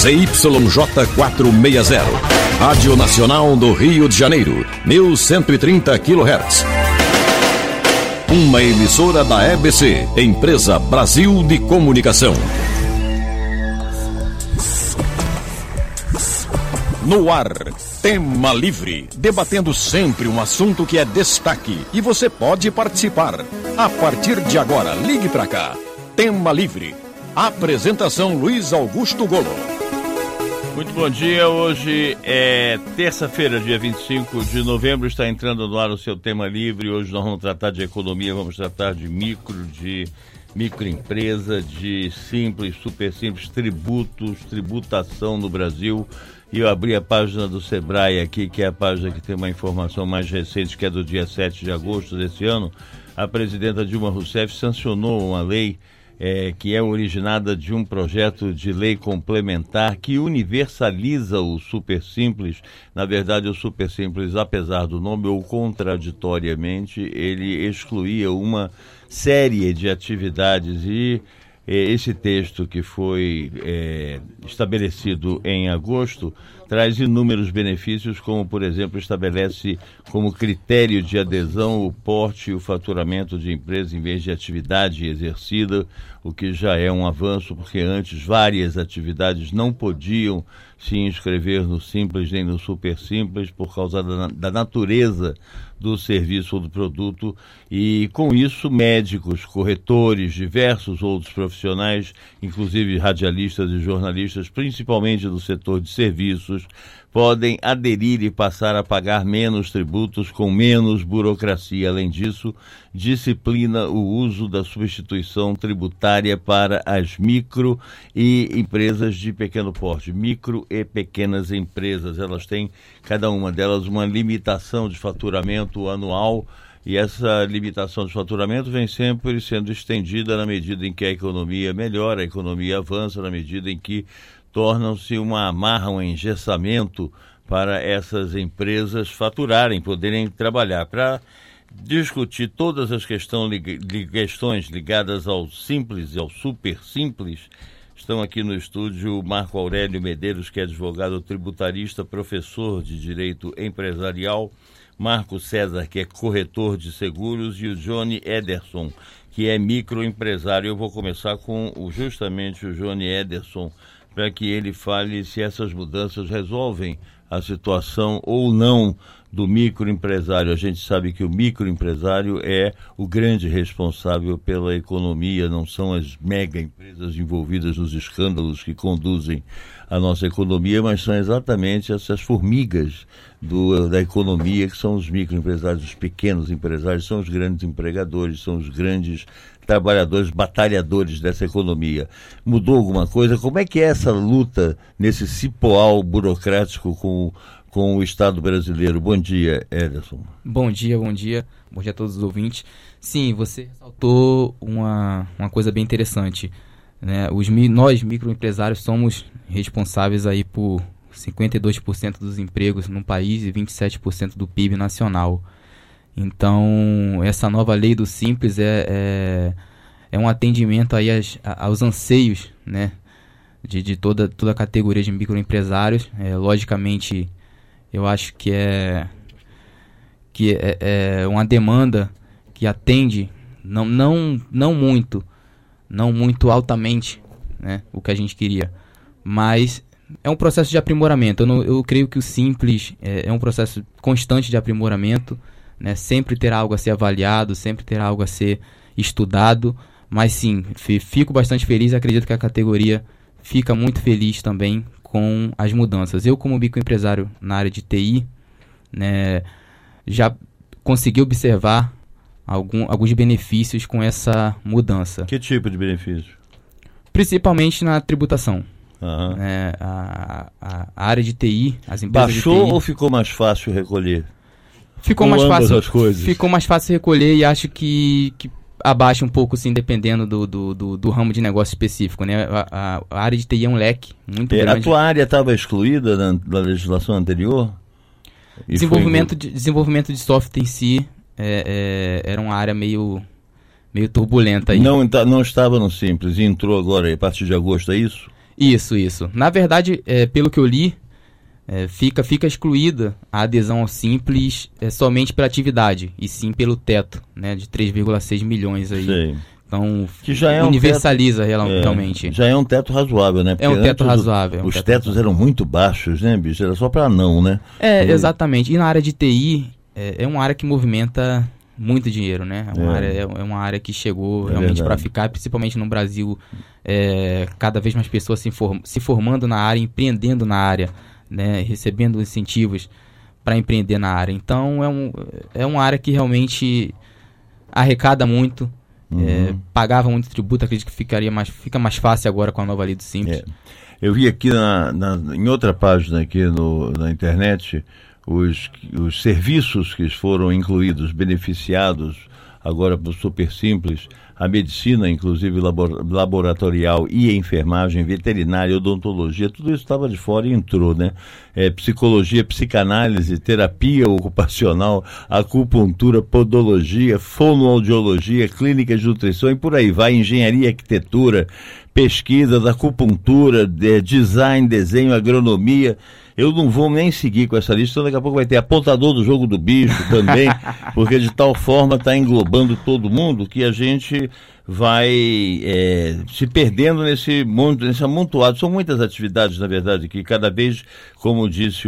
ZYJ 460, Rádio Nacional do Rio de Janeiro, 1130 kHz. Uma emissora da EBC, Empresa Brasil de Comunicação. No ar, Tema Livre, debatendo sempre um assunto que é destaque e você pode participar. A partir de agora, ligue pra cá. Tema Livre. Apresentação Luiz Augusto Golo. Muito bom dia, hoje é terça-feira, dia 25 de novembro, está entrando no ar o seu Tema Livre. Hoje nós vamos tratar de economia, vamos tratar de microempresa, de simples, super simples, tributos, tributação no Brasil. E eu abri a página do Sebrae aqui, que é a página que tem uma informação mais recente, que é do dia 7 de agosto desse ano. A presidenta Dilma Rousseff sancionou uma lei que é originada de um projeto de lei complementar que universaliza o Super Simples. Na verdade, o Super Simples, apesar do nome, ou contraditoriamente, ele excluía uma série de atividades e esse texto que foi estabelecido em agosto traz inúmeros benefícios, como, por exemplo, estabelece como critério de adesão o porte e o faturamento de empresa em vez de atividade exercida, o que já é um avanço, porque antes várias atividades não podiam se inscrever no Simples nem no Super Simples por causa da natureza do serviço ou do produto, e com isso médicos, corretores, diversos outros profissionais, inclusive radialistas e jornalistas, principalmente do setor de serviços, podem aderir e passar a pagar menos tributos com menos burocracia. Além disso, disciplina o uso da substituição tributária para as micro e empresas de pequeno porte. Micro e pequenas empresas, elas têm, cada uma delas, uma limitação de faturamento anual, e essa limitação de faturamento vem sempre sendo estendida na medida em que a economia melhora, a economia avança, na medida em que tornam-se uma amarra, um engessamento para essas empresas faturarem, poderem trabalhar. Para discutir todas as questões ligadas ao simples e ao super simples, estão aqui no estúdio Marco Aurélio Medeiros, que é advogado tributarista, professor de Direito Empresarial, Marco César, que é corretor de seguros, e o Johnny Ederson, que é microempresário. Eu vou começar com justamente o Johnny Ederson, para que ele fale se essas mudanças resolvem a situação ou não do microempresário. A gente sabe que o microempresário é o grande responsável pela economia, não são as mega empresas envolvidas nos escândalos que conduzem a nossa economia, mas são exatamente essas formigas da economia, que são os microempresários, os pequenos empresários, são os grandes empregadores, são os grandes trabalhadores, batalhadores dessa economia. Mudou alguma coisa? Como é que é essa luta nesse cipoal burocrático com o Estado brasileiro? Bom dia, Ederson. Bom dia a todos os ouvintes. Sim, você ressaltou uma coisa bem interessante, né? Nós, microempresários, somos responsáveis aí por 52% dos empregos no país e 27% do PIB nacional. Então, essa nova lei do Simples é um atendimento aí aos anseios, né, de toda a categoria de microempresários. Logicamente, eu acho que é uma demanda que atende não muito altamente, né, o que a gente queria, mas é um processo de aprimoramento. Eu creio que o Simples é um processo constante de aprimoramento, né? Sempre terá algo a ser avaliado, sempre terá algo a ser estudado, mas sim, fico bastante feliz e acredito que a categoria fica muito feliz também com as mudanças. Eu, como microempresário na área de TI, né, já consegui observar alguns benefícios com essa mudança. Que tipo de benefício? Principalmente na tributação. Uhum. A área de TI, as empresas Baixou de TI, ou ficou mais fácil recolher? Ficou mais fácil recolher, e acho que abaixa um pouco, sim, dependendo do ramo de negócio específico, né? A área de TI é um leque muito grande. A tua área estava excluída na legislação anterior? Desenvolvimento de software em si era uma área meio turbulenta aí. Não estava no Simples e entrou agora a partir de agosto, é isso? Isso. Na verdade, pelo que eu li, fica excluída a adesão ao Simples somente pela atividade, e sim pelo teto, né, de 3,6 milhões aí. Sim. Então, que já universaliza realmente. Já é um teto razoável, né? Porque é um teto razoável. Os tetos eram muito baixos, né, bicho? Era só para não, né? Exatamente. E na área de TI, é uma área que movimenta muito dinheiro, né? É uma área que chegou realmente para ficar, principalmente no Brasil, cada vez mais pessoas se formando na área, empreendendo na área, né? Recebendo incentivos para empreender na área. Então, é uma área que realmente arrecada muito. Pagava muito tributo, acredito que fica mais fácil agora com a nova lei do Simples. Eu vi aqui em outra página aqui na internet os serviços que foram incluídos, beneficiados agora por Super Simples, a medicina, inclusive laboratorial e a enfermagem, veterinária, odontologia, tudo isso estava de fora e entrou, né? Psicologia, psicanálise, terapia ocupacional, acupuntura, podologia, fonoaudiologia, clínica de nutrição e por aí vai, engenharia, arquitetura, pesquisa da acupuntura, design, desenho, agronomia. Eu não vou nem seguir com essa lista, daqui a pouco vai ter apontador do jogo do bicho também, porque de tal forma está englobando todo mundo que a gente vai se perdendo nesse amontoado. São muitas atividades, na verdade, que cada vez, como disse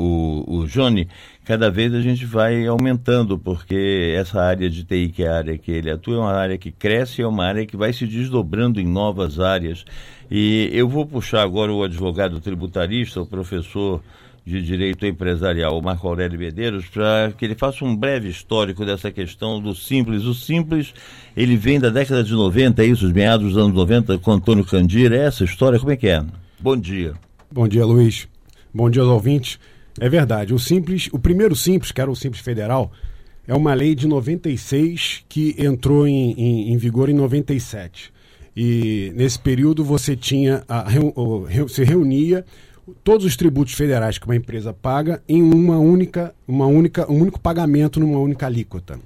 o Johnny, cada vez a gente vai aumentando, porque essa área de TI, que é a área que ele atua, é uma área que cresce, é uma área que vai se desdobrando em novas áreas. E eu vou puxar agora o advogado tributarista, o professor de Direito Empresarial, o Marco Aurélio Medeiros, para que ele faça um breve histórico dessa questão do Simples. O Simples, ele vem da década de 90, é isso, os meados dos anos 90, com Antônio Candira, é essa história? Como é que é? Bom dia. Bom dia, Luiz. Bom dia aos ouvintes. É verdade, o primeiro Simples, que era o Simples Federal, é uma lei de 96 que entrou em vigor em 97. E nesse período você tinha se reunia todos os tributos federais que uma empresa paga em um único pagamento numa única alíquota.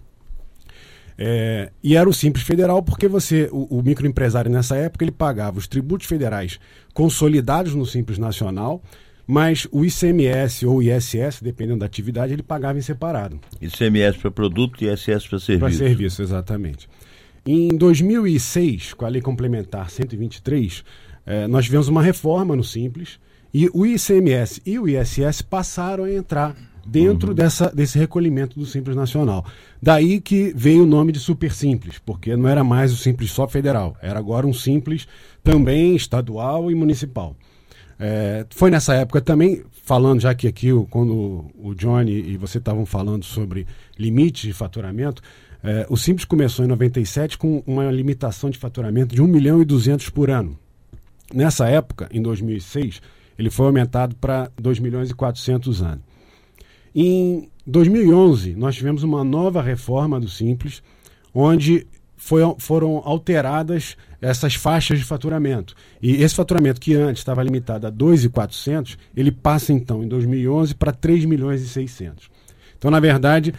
E era o Simples Federal porque o microempresário nessa época ele pagava os tributos federais consolidados no Simples Nacional, mas o ICMS ou ISS, dependendo da atividade, ele pagava em separado. ICMS para produto e ISS para serviço. Para serviço, exatamente. Em 2006, com a Lei Complementar 123, nós tivemos uma reforma no Simples e o ICMS e o ISS passaram a entrar dentro desse recolhimento do Simples Nacional. Daí que veio o nome de Super Simples, porque não era mais o Simples só federal, era agora um Simples também estadual e municipal. Foi nessa época também, falando já que aqui, quando o Johnny e você estavam falando sobre limites de faturamento, o Simples começou em 97 com uma limitação de faturamento de 1.200.000 por ano. Nessa época, em 2006, ele foi aumentado para 2.400.000 ano. Em 2011, nós tivemos uma nova reforma do Simples, onde foram alteradas essas faixas de faturamento. E esse faturamento, que antes estava limitado a 2.400.000, ele passa então, em 2011, para 3.600.000. Então, na verdade,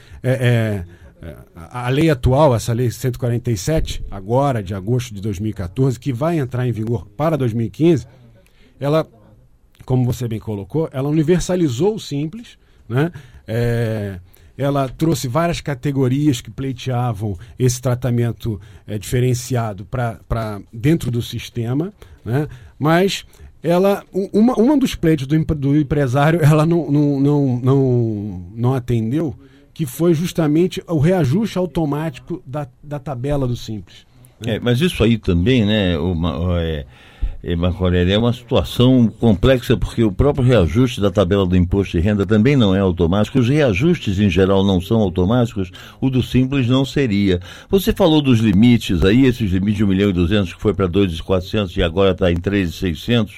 a lei atual, essa lei 147, agora de agosto de 2014, que vai entrar em vigor para 2015, ela, como você bem colocou, ela universalizou o Simples, né? Ela trouxe várias categorias que pleiteavam esse tratamento diferenciado para dentro do sistema, né? Mas uma dos pleitos do empresário ela não atendeu, que foi justamente o reajuste automático da tabela do Simples. Né? Mas isso aí também, né, Marco Aurélio, é uma situação complexa, porque o próprio reajuste da tabela do imposto de renda também não é automático. Os reajustes, em geral, não são automáticos. O do Simples não seria. Você falou dos limites aí, esses limites de 1.200.000 que foi para 2.400.000 e agora está em 3.600.000.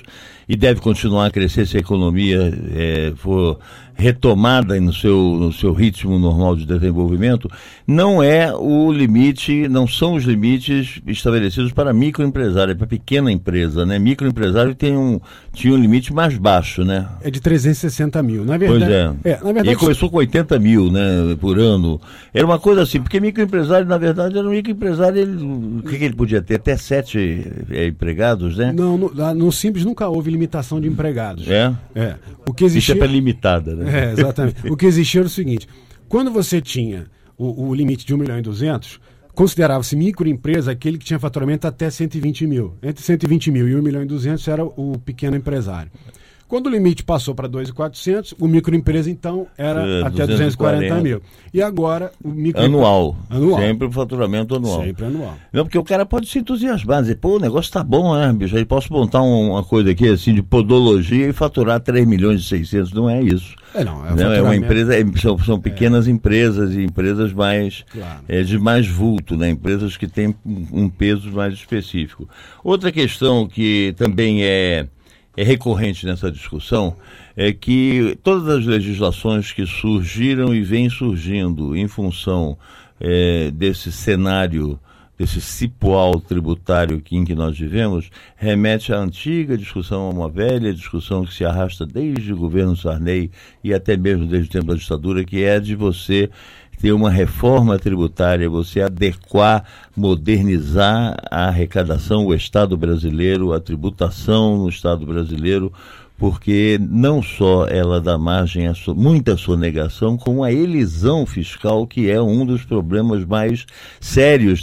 e deve continuar a crescer se a economia for retomada no seu ritmo normal de desenvolvimento, não são os limites estabelecidos para microempresário, para pequena empresa, né? Microempresário tinha um limite mais baixo, né? É de 360 mil, na verdade. Pois na verdade, e começou com 80 mil, né, por ano. Era uma coisa assim, porque microempresário, na verdade, era um microempresário, o que ele podia ter? Até 7 empregados, né? Não, no Simples nunca houve limitação de empregados. O que Isso existia... é para limitada, né? Exatamente. O que existia era o seguinte: quando você tinha o limite de 1.200.000, considerava-se microempresa aquele que tinha faturamento até 120 mil. Entre 120 mil e 1.200.000 era o pequeno empresário. Quando o limite passou para 2.400.000, o microempresa então era até 240 mil. E agora o microempresa... Anual. Sempre o faturamento anual. Sempre anual. Não, porque o cara pode se entusiasmar, dizer, pô, o negócio tá bom, né, bicho? Aí posso montar uma coisa aqui, assim, de podologia e faturar 3.600.000. Não é isso. Não, é uma empresa, são pequenas empresas e empresas mais, de mais vulto, né? Empresas que têm um peso mais específico. Outra questão que também é recorrente nessa discussão é que todas as legislações que surgiram e vêm surgindo em função desse cenário, desse cipoal tributário em que nós vivemos, remete à antiga discussão, a uma velha discussão que se arrasta desde o governo Sarney e até mesmo desde o tempo da ditadura, que é de você ter uma reforma tributária, você adequar, modernizar a arrecadação, o Estado brasileiro, a tributação no Estado brasileiro, porque não só ela dá margem a muita sonegação, como a elisão fiscal, que é um dos problemas mais sérios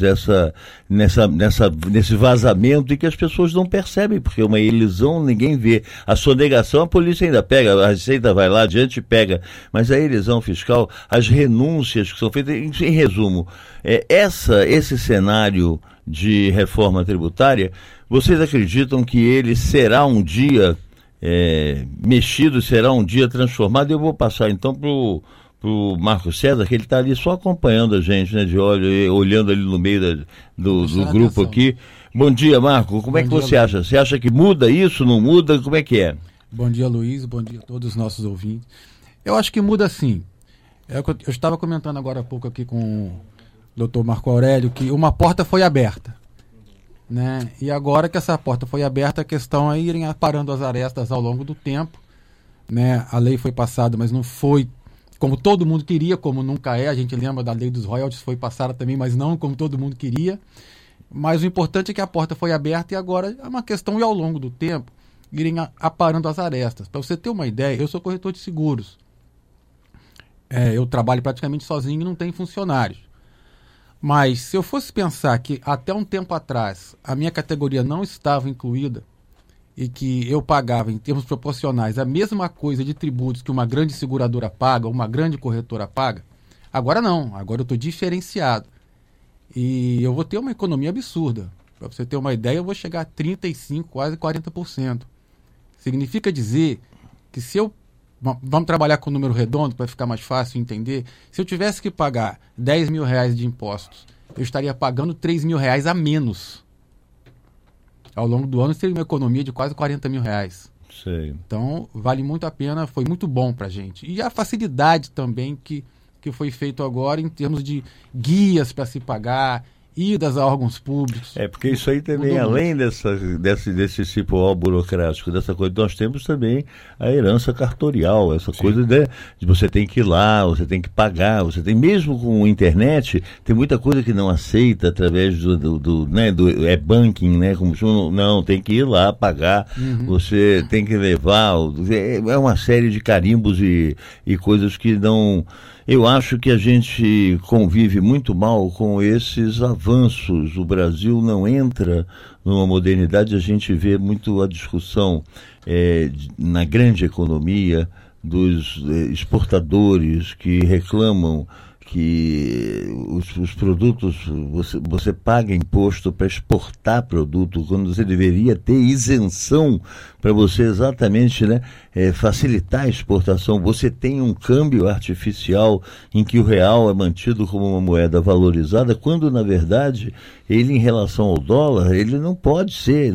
nesse vazamento e que as pessoas não percebem, porque uma elisão ninguém vê. A sonegação a polícia ainda pega, a Receita vai lá adiante e pega, mas a elisão fiscal, as renúncias que são feitas, em resumo, esse cenário de reforma tributária, vocês acreditam que ele será um dia mexido, será um dia transformado? Eu vou passar então pro Marco César, que ele está ali só acompanhando a gente, né, de olho, olhando ali no meio do grupo aqui. Bom dia, Marco. Como é que você acha? Você acha que muda isso, não muda? Como é que é? Bom dia, Luiz. Bom dia a todos os nossos ouvintes. Eu acho que muda sim. Eu estava comentando agora há pouco aqui com o Dr. Marco Aurélio que uma porta foi aberta, né? E agora que essa porta foi aberta, a questão é irem aparando as arestas ao longo do tempo, né? A lei foi passada, mas não foi como todo mundo queria, como nunca é. A gente lembra da lei dos royalties, foi passada também, mas não como todo mundo queria. Mas o importante é que a porta foi aberta e agora é uma questão de, ao longo do tempo, irem aparando as arestas. Para você ter uma ideia, eu sou corretor de seguros. Eu trabalho praticamente sozinho e não tenho funcionários. Mas se eu fosse pensar que até um tempo atrás a minha categoria não estava incluída e que eu pagava em termos proporcionais a mesma coisa de tributos que uma grande seguradora paga, uma grande corretora paga, agora não, agora eu estou diferenciado. E eu vou ter uma economia absurda. Para você ter uma ideia, eu vou chegar a 35%, quase 40%. Significa dizer que se eu... Vamos trabalhar com o número redondo para ficar mais fácil entender. Se eu tivesse que pagar R$10.000 de impostos, eu estaria pagando R$3.000 a menos. Ao longo do ano seria uma economia de quase R$40.000. Sei. Então vale muito a pena, foi muito bom para a gente. E a facilidade também que foi feito agora em termos de guias para se pagar, idas a órgãos públicos. Porque isso aí também, além desse cipoal burocrático, dessa coisa, nós temos também a herança cartorial, essa coisa de você tem que ir lá, você tem que pagar, você tem, mesmo com a internet, tem muita coisa que não aceita através do e-banking, né, como não, tem que ir lá pagar, você tem que levar, é uma série de carimbos e coisas que não... Eu acho que a gente convive muito mal com esses avanços. O Brasil não entra numa modernidade. A gente vê muito a discussão na grande economia dos exportadores que reclamam que os produtos, você paga imposto para exportar produto, quando você deveria ter isenção para você exatamente, né, facilitar a exportação. Você tem um câmbio artificial em que o real é mantido como uma moeda valorizada, quando na verdade ele, em relação ao dólar, ele não pode ser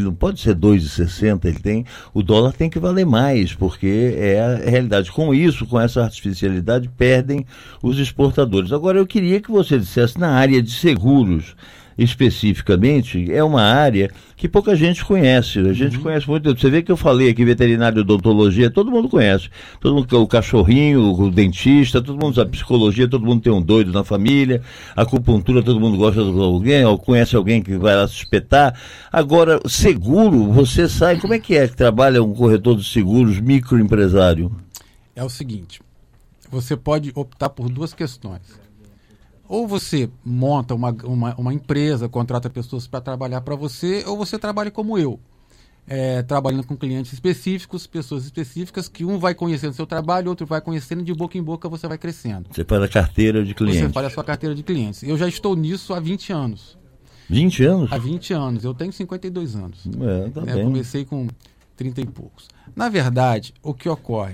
2,60, o dólar tem que valer mais, porque é a realidade. Com isso, com essa artificialidade, perdem os exportadores. Agora, eu queria que você dissesse, na área de seguros, especificamente, é uma área que pouca gente conhece. A gente conhece muito. Você vê que eu falei aqui veterinário, odontologia, todo mundo conhece. Todo mundo, o cachorrinho, o dentista, todo mundo sabe. Psicologia, todo mundo tem um doido na família. Acupuntura, todo mundo gosta de alguém, ou conhece alguém que vai lá se espetar. Agora, seguro, você sabe como é que trabalha um corretor de seguros microempresário? É o seguinte, você pode optar por duas questões. Ou você monta uma empresa, contrata pessoas para trabalhar para você, ou você trabalha como eu, trabalhando com clientes específicos, pessoas específicas, que um vai conhecendo seu trabalho, outro vai conhecendo, de boca em boca você vai crescendo. Você faz a carteira de clientes. Você faz a sua carteira de clientes. Eu já estou nisso há 20 anos. 20 anos? Há 20 anos. Eu tenho 52 anos. Tá bem. Eu comecei com 30 e poucos. Na verdade, o que ocorre?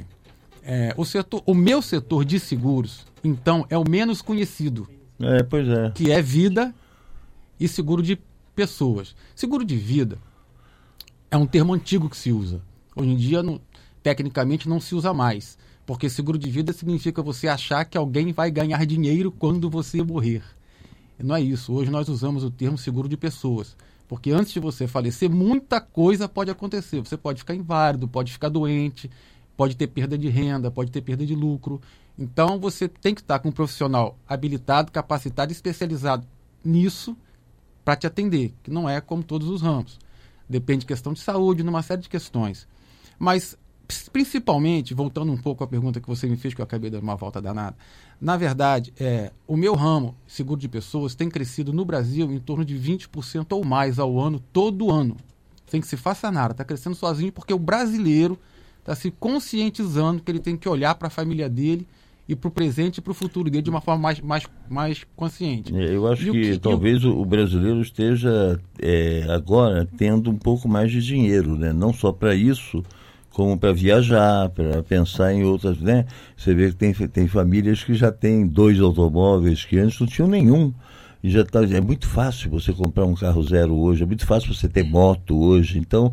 O meu setor de seguros, então, é o menos conhecido. Pois é. Que é vida e seguro de pessoas. Seguro de vida é um termo antigo que se usa. Hoje em dia, tecnicamente, não se usa mais. Porque seguro de vida significa você achar que alguém vai ganhar dinheiro quando você morrer. E não é isso. Hoje nós usamos o termo seguro de pessoas. Porque antes de você falecer, muita coisa pode acontecer. Você pode ficar inválido, pode ficar doente, pode ter perda de renda, pode ter perda de lucro. Então, você tem que estar com um profissional habilitado, capacitado, especializado nisso para te atender, que não é como todos os ramos. Depende de questão de saúde, numa série de questões. Mas, principalmente, voltando um pouco à pergunta que você me fez, que eu acabei dando uma volta danada, na verdade, o meu ramo, seguro de pessoas, tem crescido no Brasil em torno de 20% ou mais ao ano, todo ano. Sem que se faça nada, está crescendo sozinho, porque o brasileiro está se conscientizando que ele tem que olhar para a família dele e para o presente e para o futuro dele de uma forma mais consciente. Eu acho que talvez o brasileiro esteja agora tendo um pouco mais de dinheiro, né? Não só para isso, como para viajar, para pensar em outras, né? Você vê que tem famílias que já têm 2 automóveis, que antes não tinham nenhum. E é muito fácil você comprar um carro zero hoje, é muito fácil você ter moto hoje. Então,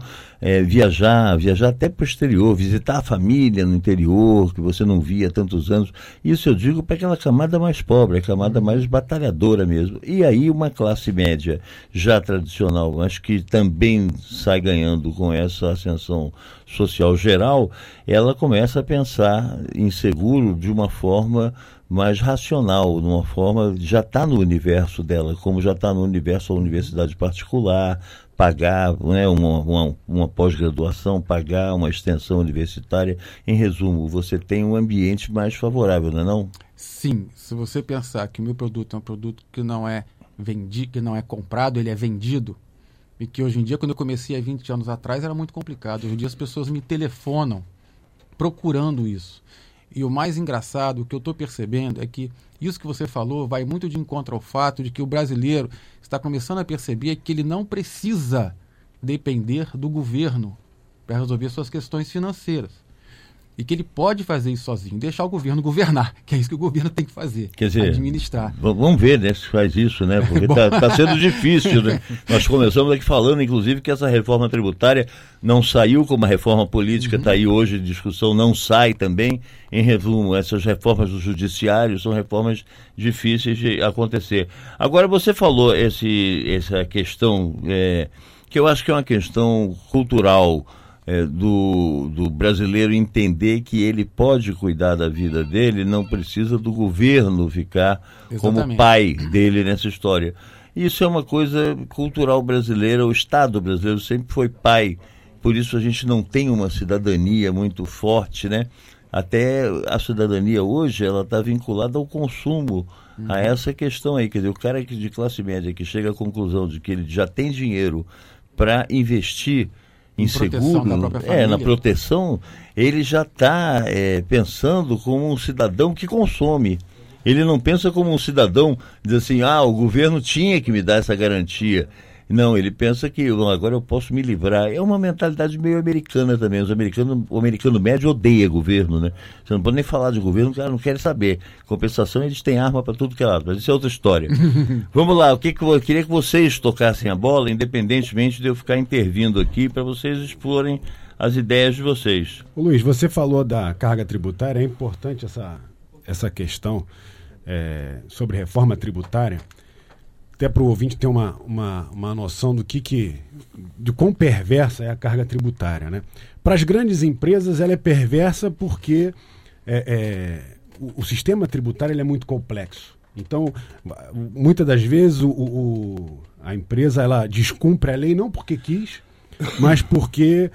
viajar até para o exterior, visitar a família no interior, que você não via há tantos anos. Isso eu digo para aquela camada mais pobre, a camada mais batalhadora mesmo. E aí uma classe média já tradicional, mas que também sai ganhando com essa ascensão social geral, ela começa a pensar em seguro de uma forma mais racional, numa forma, já está no universo dela, como já está no universo da universidade particular, pagar, né, uma pós-graduação, pagar uma extensão universitária. Em resumo, você tem um ambiente mais favorável, não é não? Sim, se você pensar que o meu produto é um produto que não é vendido, que não é comprado, ele é vendido, e que hoje em dia, quando eu comecei há 20 anos atrás, era muito complicado. Hoje em dia as pessoas me telefonam procurando isso. E o mais engraçado, o que eu estou percebendo, é que isso que você falou vai muito de encontro ao fato de que o brasileiro está começando a perceber que ele não precisa depender do governo para resolver suas questões financeiras. E que ele pode fazer isso sozinho, deixar o governo governar, que é isso que o governo tem que fazer, quer dizer, administrar. Vamos ver, né, se faz isso, né, porque tá sendo difícil, né? Nós começamos aqui falando, inclusive, que essa reforma tributária não saiu como a reforma política, está aí hoje em discussão, não sai também. Em resumo, essas reformas do judiciário são reformas difíceis de acontecer. Agora, você falou essa questão, que eu acho que é uma questão cultural, do brasileiro entender que ele pode cuidar da vida dele, não precisa do governo ficar como pai dele nessa história. Isso é uma coisa cultural brasileira, o Estado brasileiro sempre foi pai, por isso a gente não tem uma cidadania muito forte, né? Até a cidadania hoje, ela está vinculada ao consumo, a essa questão aí, quer dizer, o cara de classe média que chega à conclusão de que ele já tem dinheiro para investir em seguro, na proteção, ele já está pensando como um cidadão que consome. Ele não pensa como um cidadão, diz assim, o governo tinha que me dar essa garantia. Não, ele pensa que agora eu posso me livrar. É uma mentalidade meio americana também. O americano médio odeia governo, né? Você não pode nem falar de governo, o cara não quer saber. Compensação, eles têm arma para tudo que é lado, mas isso é outra história. Vamos lá, eu queria que vocês tocassem a bola, independentemente de eu ficar intervindo aqui, para vocês explorem as ideias de vocês. Ô Luiz, você falou da carga tributária, é importante essa questão sobre reforma tributária, até para o ouvinte ter uma noção de quão perversa é a carga tributária, né? Para as grandes empresas ela é perversa porque o sistema tributário ele é muito complexo. Então, muitas das vezes a empresa ela descumpre a lei não porque quis, mas porque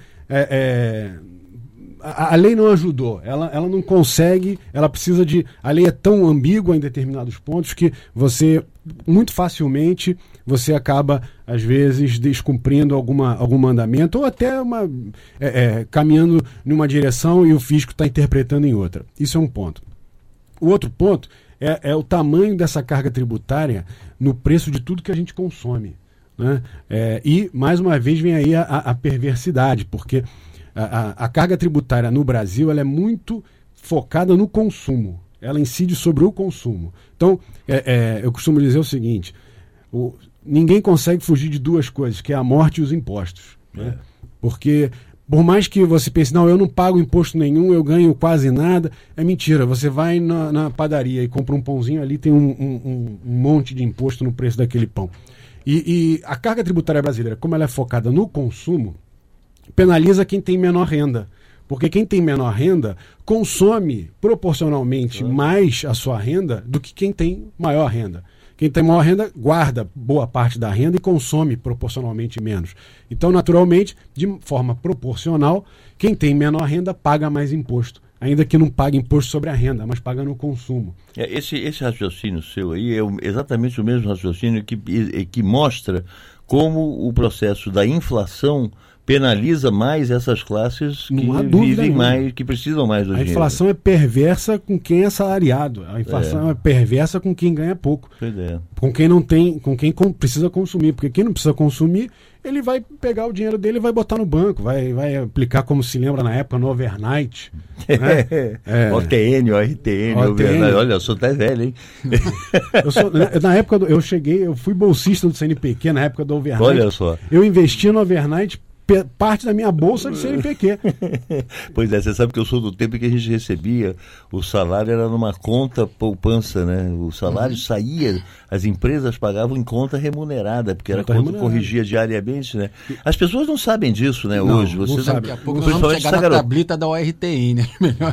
a lei não ajudou, ela não consegue, ela precisa a lei é tão ambígua em determinados pontos que muito facilmente você acaba, às vezes, descumprindo algum mandamento ou até caminhando numa direção e o fisco está interpretando em outra. Isso é um ponto. O outro ponto é o tamanho dessa carga tributária no preço de tudo que a gente consome, né? E, mais uma vez, vem aí a perversidade, porque a carga tributária no Brasil ela é muito focada no consumo. Ela incide sobre o consumo. Então, eu costumo dizer o seguinte, ninguém consegue fugir de duas coisas, que é a morte e os impostos, né? Porque, por mais que você pense, não, eu não pago imposto nenhum, eu ganho quase nada, é mentira. Você vai na padaria e compra um pãozinho, ali tem um monte de imposto no preço daquele pão. E a carga tributária brasileira, como ela é focada no consumo, penaliza quem tem menor renda. Porque quem tem menor renda consome proporcionalmente mais a sua renda do que quem tem maior renda. Quem tem maior renda guarda boa parte da renda e consome proporcionalmente menos. Então, naturalmente, de forma proporcional, quem tem menor renda paga mais imposto. Ainda que não pague imposto sobre a renda, mas paga no consumo. Esse raciocínio seu aí é exatamente o mesmo raciocínio que mostra como o processo da inflação penaliza mais essas classes que vivem mais, que precisam mais do dinheiro. A inflação é perversa com quem é assalariado. A inflação é perversa com quem ganha pouco. Com quem não tem, com quem precisa consumir. Porque quem não precisa consumir, ele vai pegar o dinheiro dele e vai botar no banco. Vai aplicar, como se lembra na época, no overnight. Né? OTN, overnight. Olha, eu sou até velho, hein? Na época, eu fui bolsista do CNPq na época do overnight. Olha só. Eu investi no overnight parte da minha bolsa de CNPq. Pois é, você sabe que eu sou do tempo que a gente recebia, o salário era numa conta poupança, né? O salário saía, as empresas pagavam em conta remunerada, porque era conta corrigia diariamente, né? As pessoas não sabem disso, né, hoje. Você não sabe. Daqui a pouco nós vamos chegar na tablita da ORTN, né? Melhor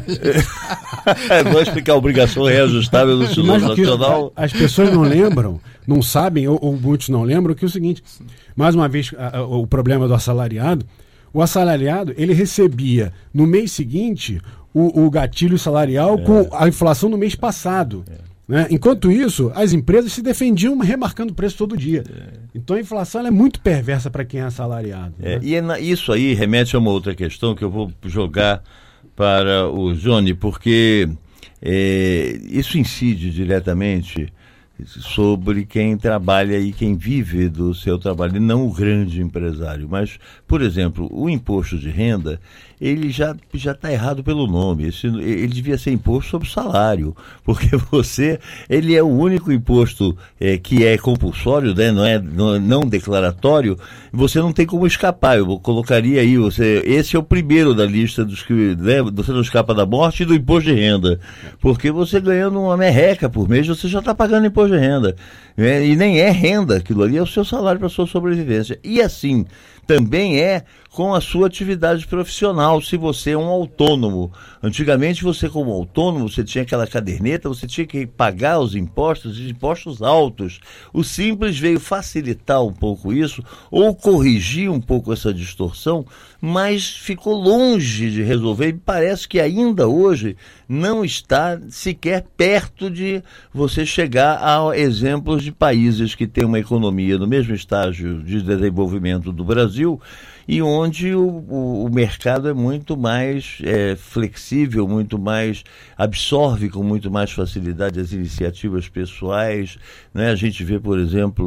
vou explicar a obrigação reajustável do Tesouro Nacional. As pessoas não lembram, não sabem, ou muitos não lembram, que é o seguinte, mais uma vez, o problema do assalariado, o assalariado, ele recebia no mês seguinte o gatilho salarial com a inflação do mês passado. Né? Enquanto isso, as empresas se defendiam remarcando o preço todo dia. Então a inflação ela é muito perversa para quem é assalariado. Né? E isso aí remete a uma outra questão que eu vou jogar para o Johnny, porque isso incide diretamente sobre quem trabalha e quem vive do seu trabalho, e não o grande empresário. Mas, por exemplo, o imposto de renda, ele já está errado pelo nome. Ele devia ser imposto sobre o salário, porque ele é o único imposto que é compulsório, né? não declaratório, você não tem como escapar. Eu colocaria aí, esse é o primeiro da lista dos que, né, você não escapa da morte e do imposto de renda, porque você ganhando uma merreca por mês, você já está pagando imposto de renda, e nem é renda, aquilo ali é o seu salário para a sua sobrevivência. E assim também é com a sua atividade profissional, se você é um autônomo. Antigamente, você como autônomo, você tinha aquela caderneta, você tinha que pagar os impostos altos. O Simples veio facilitar um pouco isso, ou corrigir um pouco essa distorção, mas ficou longe de resolver, e parece que ainda hoje não está sequer perto de você chegar a exemplos de países que têm uma economia no mesmo estágio de desenvolvimento do Brasil, e onde o mercado é muito mais flexível, muito mais absorve com muito mais facilidade as iniciativas pessoais, né? A gente vê, por exemplo,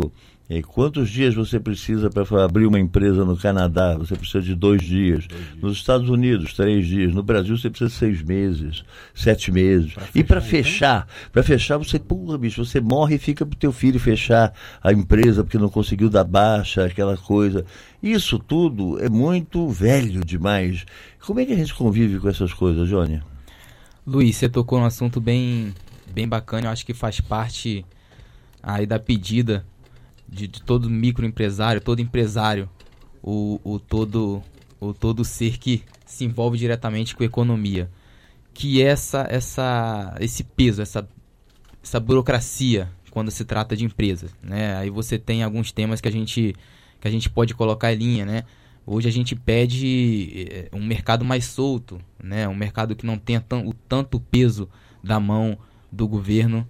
E quantos dias você precisa para abrir uma empresa no Canadá? Você precisa de 2 dias. Nos Estados Unidos, 3 dias. No Brasil, você precisa de 6 meses, 7 meses. E para fechar, você, bicho, você morre e fica pro teu filho fechar a empresa porque não conseguiu dar baixa, aquela coisa. Isso tudo é muito velho demais. Como é que a gente convive com essas coisas, Jônia? Luiz, você tocou num assunto bem bacana. Eu acho que faz parte aí da pedida de todo microempresário, todo empresário, todo ser que se envolve diretamente com a economia, que é esse peso, essa burocracia quando se trata de empresas, né? Aí você tem alguns temas que a gente pode colocar em linha, né? Hoje a gente pede um mercado mais solto, né? Um mercado que não tenha tanto peso da mão do governo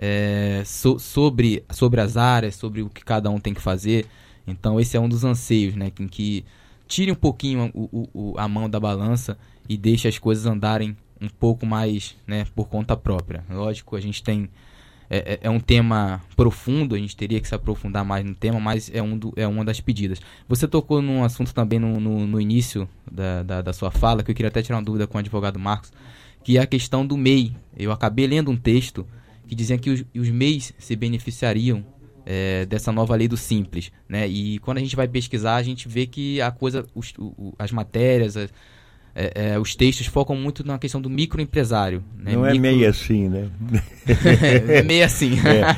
sobre as áreas, sobre o que cada um tem que fazer. Então esse é um dos anseios, né? Que tire um pouquinho a mão da balança e deixe as coisas andarem um pouco mais, né, por conta própria. Lógico, a gente tem é um tema profundo, a gente teria que se aprofundar mais no tema, mas é uma das pedidas. Você tocou num assunto também no início da sua fala, que eu queria até tirar uma dúvida com o advogado Marcos, que é a questão do MEI. Eu acabei lendo um texto que dizia que os MEIs se beneficiariam dessa nova lei do Simples, né? E quando a gente vai pesquisar, a gente vê que a coisa, as matérias, os textos focam muito na questão do microempresário, né? Não é meio assim, né? É meio assim.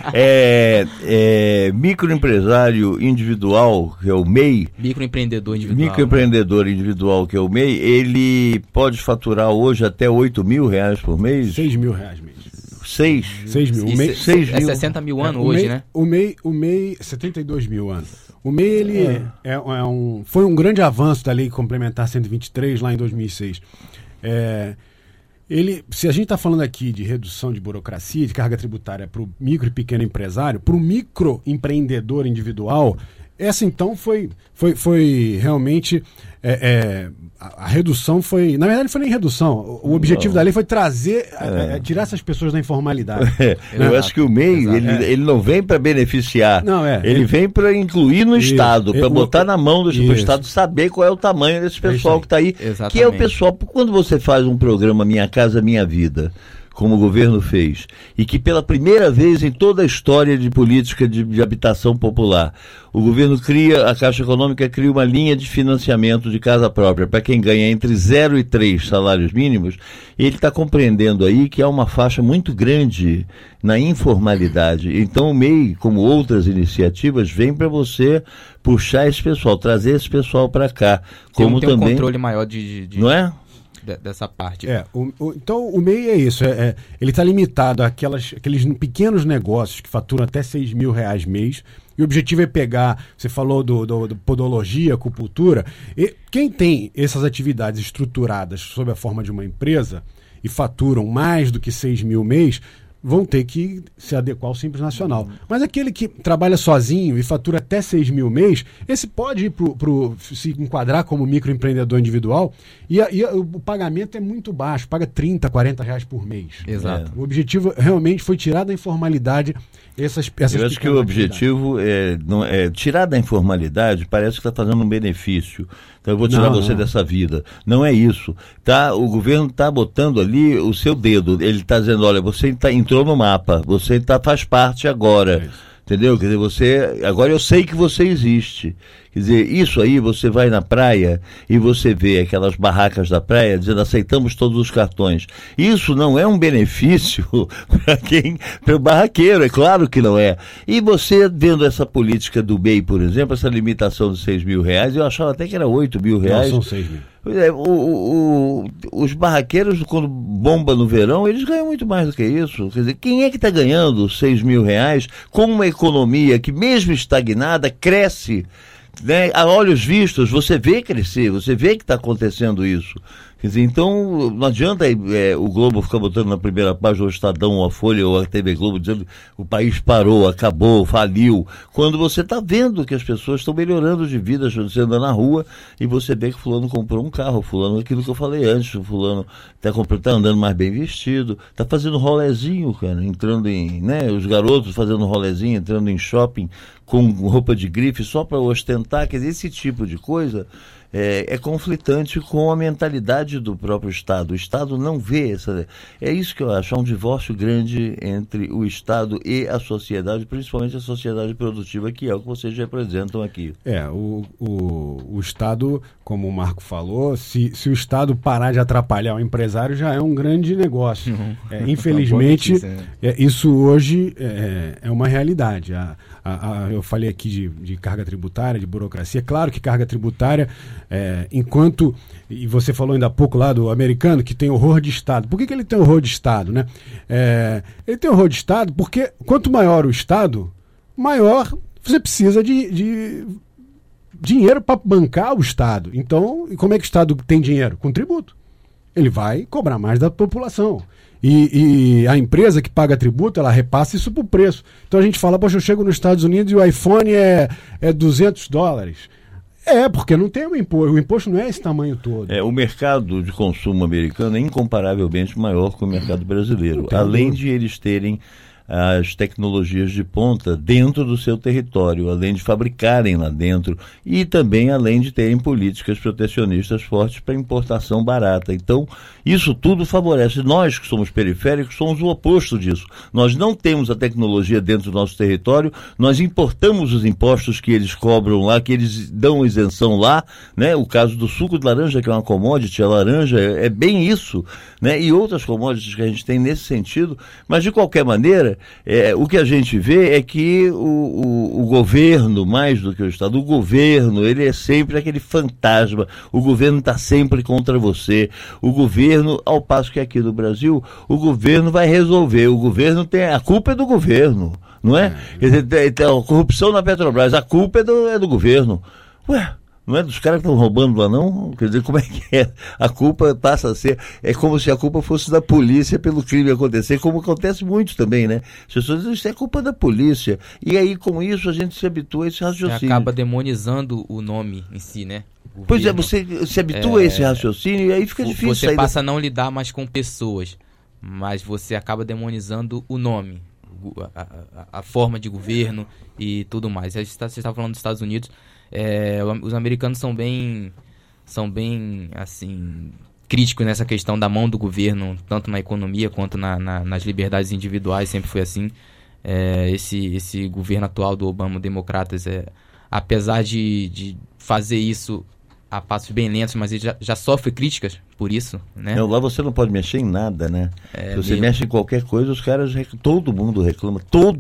Microempresário individual, que é o MEI. Microempreendedor individual. Microempreendedor individual, que é o MEI, ele pode faturar hoje até R$8.000 por mês? R$6.000 mês. 6 mil. O MEI, 6 mil. 60 mil anos hoje, né? O MEI 72 mil anos. O MEI, ele foi um grande avanço da Lei Complementar 123, lá em 2006. Se a gente está falando aqui de redução de burocracia, de carga tributária para o micro e pequeno empresário, para o microempreendedor individual, essa então foi realmente... a redução foi... Na verdade, não foi nem redução. O objetivo da lei foi trazer... tirar essas pessoas da informalidade. Eu acho que o MEI, ele não vem para beneficiar. Não, ele vem para incluir no Estado, para botar na mão do Estado, saber qual é o tamanho desse pessoal que está aí. Exatamente. Que é o pessoal... Quando você faz um programa Minha Casa Minha Vida, como o governo fez, e que pela primeira vez em toda a história de política de habitação popular, o governo a Caixa Econômica cria uma linha de financiamento de casa própria para quem ganha entre 0 e 3 salários mínimos. Ele está compreendendo aí que há uma faixa muito grande na informalidade. Então o MEI, como outras iniciativas, vem para você puxar esse pessoal, trazer esse pessoal para cá. Como tem também um controle maior de não é? Dessa parte. Então o MEI é isso, ele está limitado àqueles pequenos negócios que faturam até R$6.000 mês, e o objetivo é pegar, você falou do podologia, acupuntura, e quem tem essas atividades estruturadas sob a forma de uma empresa e faturam mais do que 6 mil mês, vão ter que se adequar ao Simples Nacional. Mas aquele que trabalha sozinho e fatura até 6 mil mês, esse pode ir se enquadrar como microempreendedor individual e o pagamento é muito baixo, paga R$30, R$40 por mês. Exato. O objetivo realmente foi tirar da informalidade essas Eu acho que o objetivo é tirar da informalidade, parece que está fazendo um benefício. Então eu vou tirar você dessa vida. Não é isso. O governo está botando ali o seu dedo. Ele está dizendo, olha, você entrou no mapa, você faz parte agora. Entendeu? Quer dizer, agora eu sei que você existe. Quer dizer, isso aí você vai na praia e você vê aquelas barracas da praia dizendo aceitamos todos os cartões. Isso não é um benefício para o barraqueiro, é claro que não é. E você vendo essa política do MEI, por exemplo, essa limitação de R$6.000, eu achava até que era R$8.000. Não, são 6 mil. Os barraqueiros, quando bomba no verão, eles ganham muito mais do que isso. Quer dizer, quem é que está ganhando R$6.000 com uma economia que, mesmo estagnada, cresce, né? A olhos vistos, você vê crescer, você vê que está acontecendo isso. Quer dizer, então não adianta o Globo ficar botando na primeira página, o Estadão, ou a Folha, ou a TV Globo, dizendo que o país parou, acabou, faliu, quando você está vendo que as pessoas estão melhorando de vida, você anda na rua e você vê que fulano comprou um carro, fulano, aquilo que eu falei antes, o fulano tá andando mais bem vestido, está fazendo rolezinho, cara, entrando em, né, os garotos fazendo rolezinho, entrando em shopping com roupa de grife só para ostentar, quer dizer, esse tipo de coisa é conflitante com a mentalidade do próprio Estado. O Estado não vê essa... É isso que eu acho, há um divórcio grande entre o Estado e a sociedade, principalmente a sociedade produtiva, que é o que vocês representam aqui. O Estado, como o Marco falou, se o Estado parar de atrapalhar o empresário, já é um grande negócio. Infelizmente, isso hoje é uma realidade. Eu falei aqui de carga tributária, de burocracia. Claro que carga tributária, enquanto... E você falou ainda há pouco lá do americano, que tem horror de Estado. Por que ele tem horror de Estado, né? Ele tem horror de Estado porque quanto maior o Estado, maior você precisa de dinheiro para bancar o Estado. Então, como é que o Estado tem dinheiro? Com tributo. Ele vai cobrar mais da população. E a empresa que paga tributo, ela repassa isso por preço. Então a gente fala, poxa, eu chego nos Estados Unidos e o iPhone é $200. Porque não tem o imposto não é esse tamanho todo. O mercado de consumo americano é incomparavelmente maior que o mercado brasileiro. Além de eles terem as tecnologias de ponta dentro do seu território, além de fabricarem lá dentro e também além de terem políticas protecionistas fortes para importação barata. Então, isso tudo favorece. Nós que somos periféricos somos o oposto disso. Nós não temos a tecnologia dentro do nosso território, nós importamos os impostos que eles cobram lá, que eles dão isenção lá, né? O caso do suco de laranja, que é uma commodity, a laranja é bem isso, né? E outras commodities que a gente tem nesse sentido, mas de qualquer maneira, o que a gente vê é que o governo, mais do que o Estado, o governo, ele é sempre aquele fantasma, o governo está sempre contra você, o governo, ao passo que aqui no Brasil, o governo vai resolver, o governo a culpa é do governo, não é? Quer dizer, a corrupção na Petrobras, a culpa é do governo. Ué, não é dos caras que estão roubando lá, não? Quer dizer, como é que é? A culpa passa a ser... É como se a culpa fosse da polícia pelo crime acontecer, como acontece muito também, né? As pessoas dizem, isso é culpa da polícia. E aí, com isso, a gente se habitua a esse raciocínio. Você acaba demonizando o nome em si, né? Pois é, você se habitua a esse raciocínio e aí fica difícil. Você passa a não lidar mais com pessoas, mas você acaba demonizando o nome, a forma de governo e tudo mais. Você está falando dos Estados Unidos... os americanos são bem assim, críticos nessa questão da mão do governo, tanto na economia quanto nas liberdades individuais, sempre foi assim. Esse governo atual do Obama, democratas, apesar de fazer isso a passos bem lentos, mas ele já sofre críticas por isso, né? Não, lá você não pode mexer em nada, né? Se você mexe em qualquer coisa, os caras todo mundo reclama.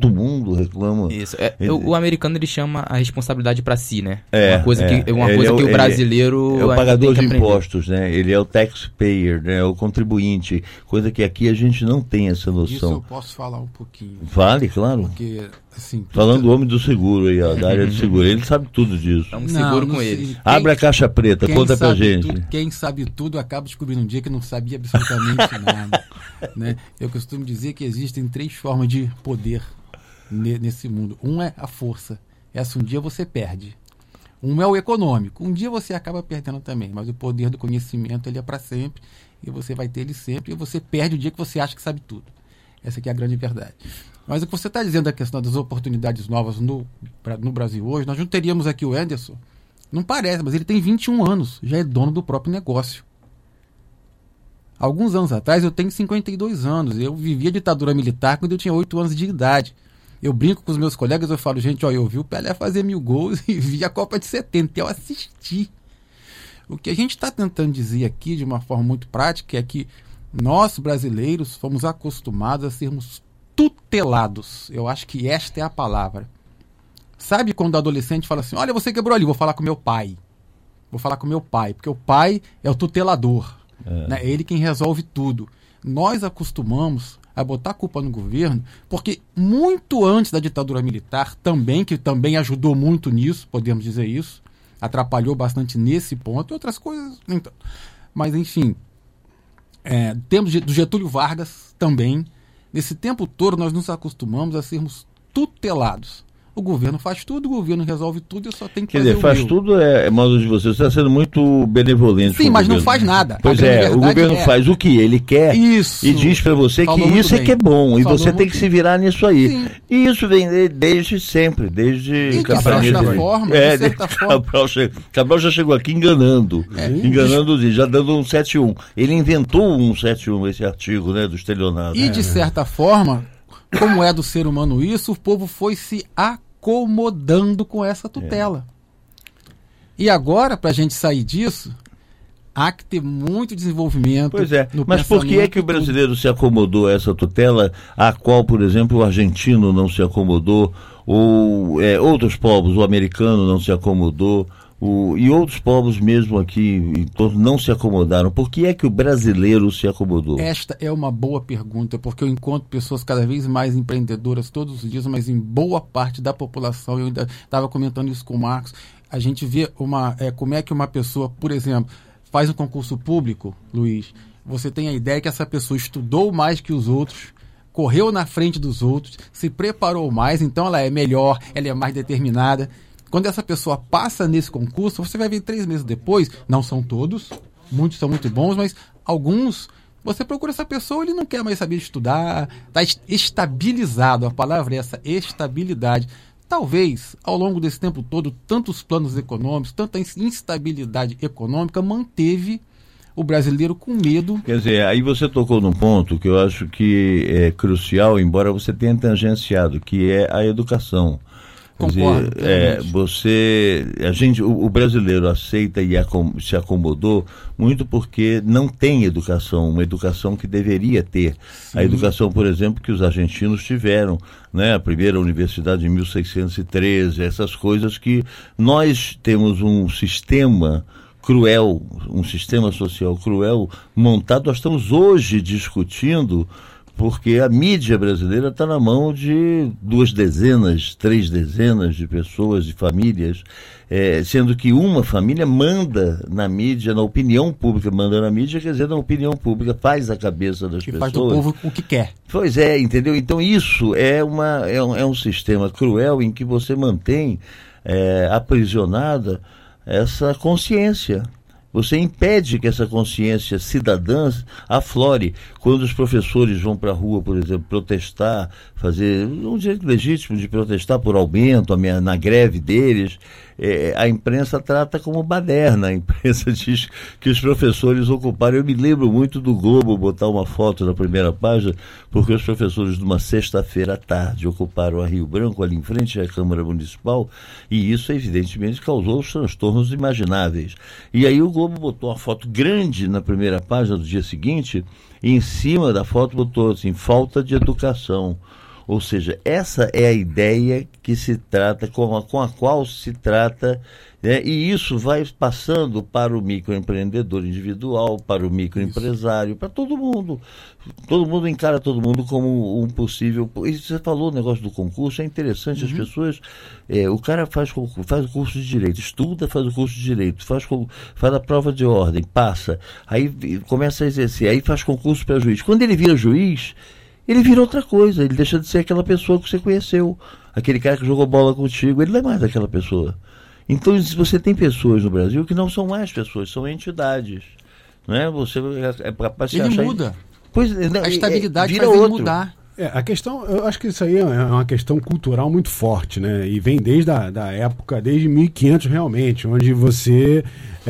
Isso. O americano, ele chama a responsabilidade para si, né? Uma coisa que o brasileiro é o pagador de impostos, né? Ele é o taxpayer, né? É o contribuinte, coisa que aqui a gente não tem essa noção. Isso eu posso falar um pouquinho. Vale, claro. Porque, assim, falando do homem do seguro aí, ó, da área de seguro, ele sabe tudo disso. Estamos seguros com ele. Abre a caixa preta, conta pra gente. Quem sabe tudo acaba descobrindo um dia que não sabia absolutamente nada, né? Eu costumo dizer que existem 3 formas de poder nesse mundo. Um é a força. Essa um dia você perde. Um é o econômico. Um dia você acaba perdendo também, mas o poder do conhecimento, ele é para sempre e você vai ter ele sempre e você perde o dia que você acha que sabe tudo. Essa aqui é a grande verdade. Mas o que você está dizendo da questão das oportunidades novas no Brasil hoje, nós não teríamos aqui o Anderson. Não parece, mas ele tem 21 anos, já é dono do próprio negócio. Alguns anos atrás, eu tenho 52 anos. Eu vivi a ditadura militar quando eu tinha 8 anos de idade. Eu brinco com os meus colegas, eu falo, gente, eu vi o Pelé fazer 1000 gols e vi a Copa de 70. Eu assisti. O que a gente está tentando dizer aqui, de uma forma muito prática, é que nós, brasileiros, fomos acostumados a sermos tutelados. Eu acho que esta é a palavra. Sabe quando o adolescente fala assim, olha, você quebrou ali, vou falar com meu pai. Porque o pai é o tutelador. É ele quem resolve tudo. Nós acostumamos a botar a culpa no governo, porque muito antes da ditadura militar, que também ajudou muito nisso, podemos dizer isso, atrapalhou bastante nesse ponto, e outras coisas nem tanto. Mas enfim, temos do Getúlio Vargas também. Nesse tempo todo nós nos acostumamos a sermos tutelados. O governo faz tudo, o governo resolve tudo, eu só tenho que Quer fazer dizer, faz tudo é modo de você está sendo muito benevolente. Sim, mas não faz nada. Pois o governo faz o que ele quer e diz para você que isso é que é bom e você tem que se virar nisso aí. Sim. E isso vem desde sempre, desde Cabral. Cabral já chegou aqui enganando, já dando um 7-1. Ele inventou um 7-1, esse artigo, né, do estelionato. E de certa forma, como é do ser humano isso, o povo foi se acomodando com essa tutela. E agora, para a gente sair disso, há que ter muito desenvolvimento. Pois é, mas por que é que o brasileiro se acomodou a essa tutela, a qual, por exemplo, o argentino não se acomodou, ou outros povos, o americano não se acomodou, e outros povos mesmo aqui não se acomodaram? Por que é que o brasileiro se acomodou? Esta é uma boa pergunta, porque eu encontro pessoas cada vez mais empreendedoras todos os dias, mas em boa parte da população, eu ainda estava comentando isso com o Marcos, a gente vê como é que uma pessoa, por exemplo, faz um concurso público, Luiz, você tem a ideia que essa pessoa estudou mais que os outros, correu na frente dos outros, se preparou mais, então ela é melhor, ela é mais determinada. Quando essa pessoa passa nesse concurso, você vai ver 3 meses depois, não são todos, muitos são muito bons, mas alguns, você procura essa pessoa, ele não quer mais saber estudar, está estabilizado, a palavra é essa, estabilidade. Talvez, ao longo desse tempo todo, tantos planos econômicos, tanta instabilidade econômica, manteve o brasileiro com medo. Quer dizer, aí você tocou num ponto que eu acho que é crucial, embora você tenha tangenciado, que é a educação. Concordo. O brasileiro aceita e se acomodou muito porque não tem educação, uma educação que deveria ter. Sim. A educação, por exemplo, que os argentinos tiveram, né? A primeira universidade em 1613, essas coisas que nós temos um sistema cruel, um sistema social cruel montado. Nós estamos hoje discutindo porque a mídia brasileira está na mão de 2 dezenas, 3 dezenas de pessoas, de famílias, sendo que uma família manda na mídia, na opinião pública, manda na mídia, quer dizer, na opinião pública, faz a cabeça das pessoas. Faz do povo o que quer. Pois é, entendeu? Então isso é um sistema cruel em que você mantém aprisionada essa consciência. Você impede que essa consciência cidadã aflore. Quando os professores vão para a rua, por exemplo, protestar, fazer um direito legítimo de protestar por aumento, na greve deles, a imprensa trata como baderna. A imprensa diz que os professores ocuparam. Eu me lembro muito do Globo botar uma foto na primeira página, porque os professores, numa sexta-feira à tarde, ocuparam a Rio Branco, ali em frente à Câmara Municipal, e isso, evidentemente, causou os transtornos imagináveis. E aí o Globo botou uma foto grande na primeira página do dia seguinte, e em cima da foto botou assim, falta de educação. Ou seja, essa é a ideia que se trata, com a qual se trata, né? E isso vai passando para o microempreendedor individual, para o microempresário, para todo mundo. Todo mundo encara todo mundo como um possível... E você falou o negócio do concurso, é interessante, as pessoas... o cara faz o curso de Direito, estuda, faz o curso de Direito, faz a prova de ordem, passa, aí começa a exercer, aí faz concurso para juiz. Quando ele vira juiz, ele vira outra coisa, ele deixa de ser aquela pessoa que você conheceu, aquele cara que jogou bola contigo, ele não é mais aquela pessoa. Então você tem pessoas no Brasil que não são mais pessoas, são entidades, né? Você ele muda. Pois, a estabilidade vira faz ele outro. mudar. A questão, eu acho que isso aí é uma questão cultural muito forte, né? E vem desde da época, desde 1500 realmente, onde você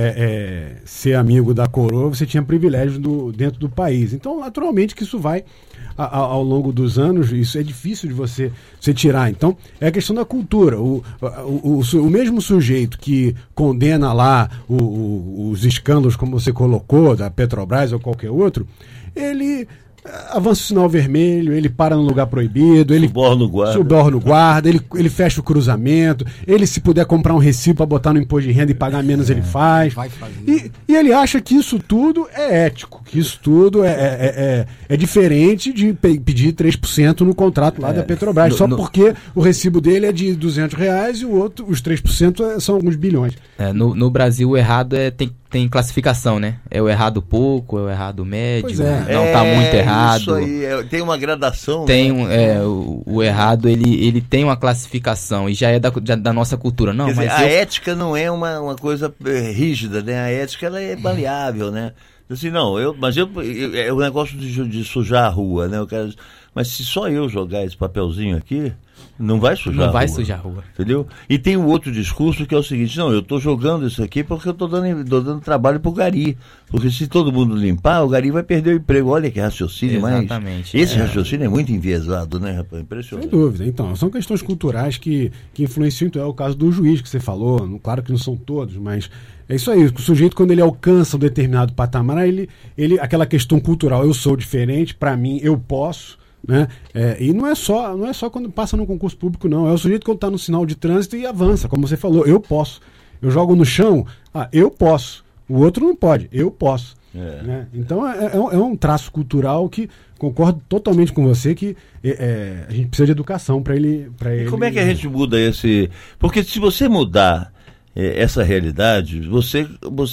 ser amigo da coroa, você tinha privilégios dentro do país. Então, naturalmente que isso vai, ao longo dos anos, isso é difícil de você tirar. Então, é a questão da cultura. O mesmo sujeito que condena lá os escândalos, como você colocou, da Petrobras ou qualquer outro, ele avança o sinal vermelho, ele para no lugar proibido, ele suborna o guarda, ele fecha o cruzamento, ele, se puder comprar um recibo para botar no imposto de renda e pagar menos, ele faz. E ele acha que isso tudo é ético, que isso tudo é diferente de pedir 3% no contrato lá da Petrobras, porque o recibo dele é de R$200 e o outro, os 3% são alguns bilhões. No Brasil, o errado tem classificação, né? É o errado pouco, é o errado médio, Pois é. não tá muito errado. Isso aí, tem uma gradação. Tem né? o errado, ele tem uma classificação e já é da nossa cultura. Não, Quer mas dizer, a ética não é uma coisa rígida, né? A ética ela é maleável, né? Assim, não, é o negócio de sujar a rua, né? Mas se só eu jogar esse papelzinho aqui, não vai sujar a rua. Não vai sujar a rua. Entendeu? E tem um outro discurso que é o seguinte: não, eu estou jogando isso aqui porque eu estou dando trabalho para o gari. Porque se todo mundo limpar, o gari vai perder o emprego. Olha que raciocínio, Exatamente. Esse raciocínio é muito enviesado, né, rapaz? Impressionante. Sem dúvida. Então, são questões culturais que influenciam. Então, é o caso do juiz que você falou. Claro que não são todos, mas é isso aí. O sujeito, quando ele alcança um determinado patamar, ele aquela questão cultural, eu sou diferente, para mim, eu posso. Né? E não é só quando passa no concurso público, não. É o sujeito quando está no sinal de trânsito e avança, como você falou, eu posso. Eu jogo no chão, eu posso. O outro não pode, eu posso. Né? Então é um traço cultural que concordo totalmente com você que a gente precisa de educação para ele. E como é que a gente muda esse? Porque se você mudar essa realidade, você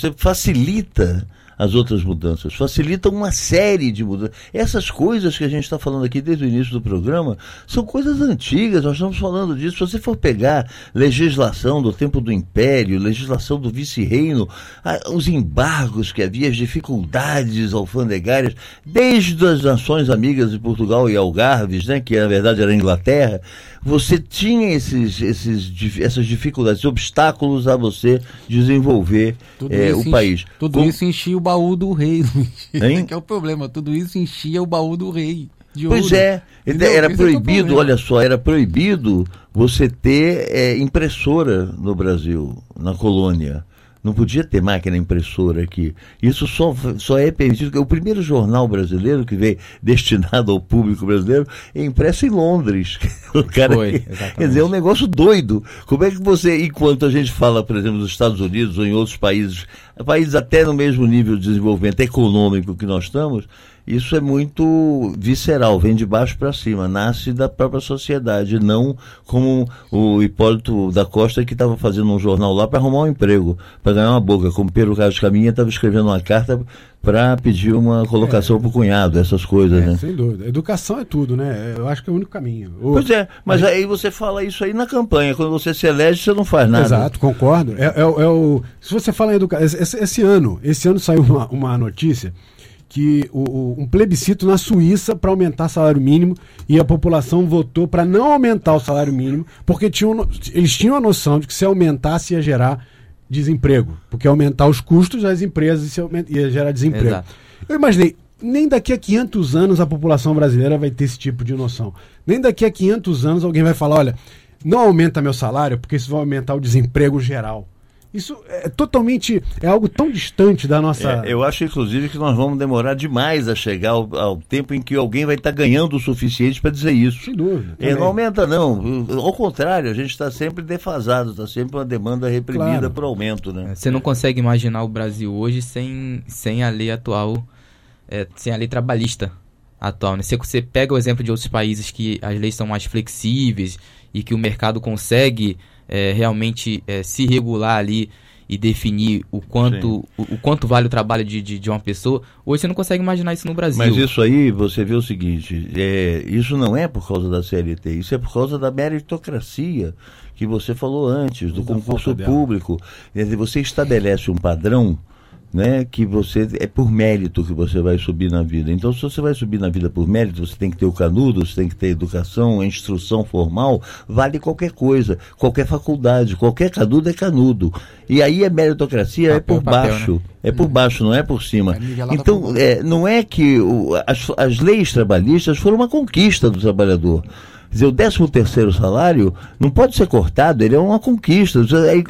facilita as outras mudanças, facilitam uma série de mudanças. Essas coisas que a gente está falando aqui desde o início do programa são coisas antigas, nós estamos falando disso. Se você for pegar legislação do tempo do Império, legislação do vice-reino, os embargos que havia, as dificuldades alfandegárias, desde as nações amigas de Portugal e Algarves, né, que na verdade era a Inglaterra, você tinha essas dificuldades, obstáculos a você desenvolver o país. Tudo isso enchia o baú do rei. Hein? Que é o problema, tudo isso enchia o baú do rei. Pois é, era proibido, olha só, era proibido você ter impressora no Brasil, na colônia. Não podia ter máquina impressora aqui. Isso só é permitido. O primeiro jornal brasileiro que veio destinado ao público brasileiro é impresso em Londres. O cara quer dizer, é um negócio doido. Como é que você, enquanto a gente fala, por exemplo, dos Estados Unidos ou em outros países até no mesmo nível de desenvolvimento econômico que nós estamos, isso é muito visceral, vem de baixo para cima, nasce da própria sociedade, não como o Hipólito da Costa que estava fazendo um jornal lá para arrumar um emprego, para ganhar uma boca, como Pedro Carlos Caminha estava escrevendo uma carta para pedir uma colocação para o cunhado, essas coisas, né? Sem dúvida. Educação é tudo, né? Eu acho que é o único caminho. Pois é, mas aí você fala isso aí na campanha, quando você se elege, você não faz nada. Exato, concordo. Se você fala em educação, esse ano saiu uma notícia que um plebiscito na Suíça para aumentar o salário mínimo e a população votou para não aumentar o salário mínimo porque eles tinham a noção de que se aumentasse ia gerar desemprego, porque ia aumentar os custos das empresas e ia gerar desemprego. Exato. Eu imaginei, nem daqui a 500 anos a população brasileira vai ter esse tipo de noção. Nem daqui a 500 anos alguém vai falar, olha, não aumenta meu salário porque isso vai aumentar o desemprego geral. Isso é algo tão distante da nossa... eu acho, inclusive, que nós vamos demorar demais a chegar ao tempo em que alguém vai estar ganhando o suficiente para dizer isso. Sem dúvida. Não aumenta, não. Ao contrário, a gente está sempre defasado, está sempre uma demanda reprimida por aumento, né? Você não consegue imaginar o Brasil hoje sem a lei atual, sem a lei trabalhista atual, né? Você pega o exemplo de outros países que as leis são mais flexíveis e que o mercado consegue... realmente se regular ali e definir o quanto vale o trabalho de uma pessoa. Hoje você não consegue imaginar isso no Brasil. Mas isso aí, você vê o seguinte, isso não é por causa da CLT, isso é por causa da meritocracia que você falou antes, do concurso público. Quer dizer, você estabelece um padrão, né, que é por mérito que você vai subir na vida. Então, se você vai subir na vida por mérito, você tem que ter o canudo, você tem que ter educação, a instrução formal, vale qualquer coisa, qualquer faculdade, qualquer canudo é canudo. E aí a meritocracia é por baixo, né? É por baixo, não é por cima. Então, não é que as leis trabalhistas foram uma conquista do trabalhador. Quer dizer, o 13º salário não pode ser cortado, ele é uma conquista. Aí,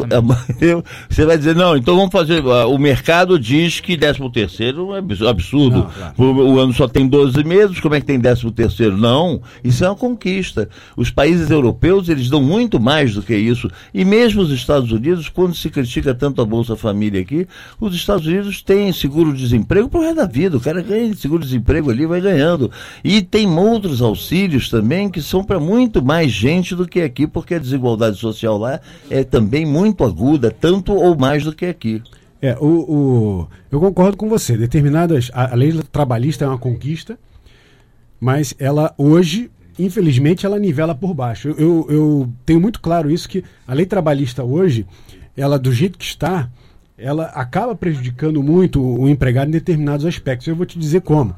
você vai dizer, não, então vamos fazer, o mercado diz que 13º é absurdo. Não, claro. O ano só tem 12 meses, como é que tem 13º? Não, isso é uma conquista. Os países europeus, eles dão muito mais do que isso. E mesmo os Estados Unidos, quando se critica tanto a Bolsa Família aqui, os Estados Unidos têm seguro-desemprego pro resto da vida. O cara ganha seguro-desemprego ali, vai ganhando. E tem outros auxílios também, que são para muito mais gente do que aqui, porque a desigualdade social lá é também muito aguda, tanto ou mais do que aqui. Eu concordo com você. A lei trabalhista é uma conquista, mas ela hoje, infelizmente, ela nivela por baixo. Eu tenho muito claro isso, que a lei trabalhista hoje, ela do jeito que está, ela acaba prejudicando muito o empregado em determinados aspectos. Eu vou te dizer como.